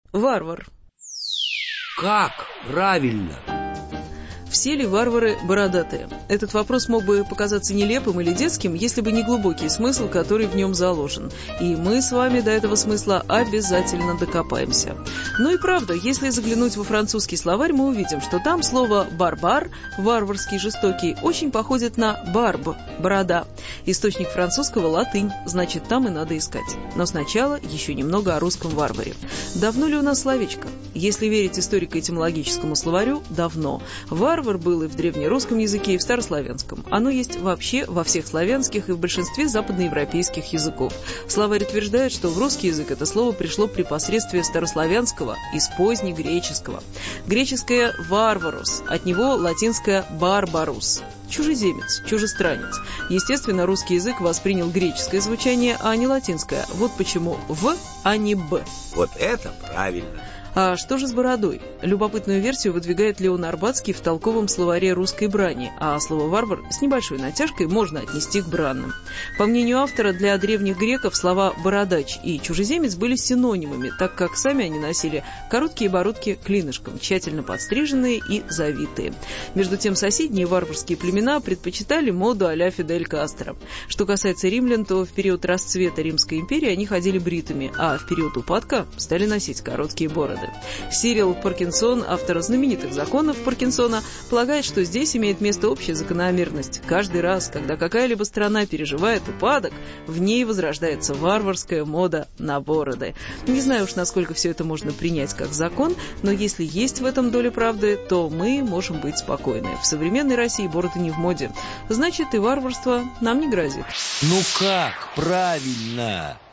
Варвар. Как правильно? Все ли варвары бородатые? Этот вопрос мог бы показаться нелепым или детским, если бы не глубокий смысл, который в нем заложен. И мы с вами до этого смысла обязательно докопаемся. Ну и правда, если заглянуть во французский словарь, мы увидим, что там слово «барбар», варварский, жестокий, очень походит на «барб», борода. Источник французского — латынь, значит, там и надо искать. Но сначала еще немного о русском варваре. Давно ли у нас словечко? Если верить историко-этимологическому словарю, давно. Варвар был и в древнерусском языке, и в старославянском. Оно есть вообще во всех славянских и в большинстве западноевропейских языков. Словарь утверждает, что в русский язык это слово пришло при посредстве старославянского из позднегреческого. Греческое «варварус», от него латинское «барбарус». Чужеземец, чужестранец. Естественно, русский язык воспринял греческое звучание, а не латинское. Вот почему «в», а не «б». Вот это правильно. А что же с бородой? Любопытную версию выдвигает Леон Арбатский в толковом словаре русской брани, а слово «варвар» с небольшой натяжкой можно отнести к бранным. По мнению автора, для древних греков слова «бородач» и «чужеземец» были синонимами, так как сами они носили короткие бородки клинышком, тщательно подстриженные и завитые. Между тем, соседние варварские племена предпочитали моду а-ля Фидель Кастро. Что касается римлян, то в период расцвета Римской империи они ходили бритыми, а в период упадка стали носить короткие бороды. Сирил Паркинсон, автор знаменитых законов Паркинсона, полагает, что здесь имеет место общая закономерность. Каждый раз, когда какая-либо страна переживает упадок, в ней возрождается варварская мода на бороды. Не знаю уж, насколько все это можно принять как закон, но если есть в этом доля правды, то мы можем быть спокойны. В современной России бороды не в моде. Значит, и варварство нам не грозит. Ну как правильно?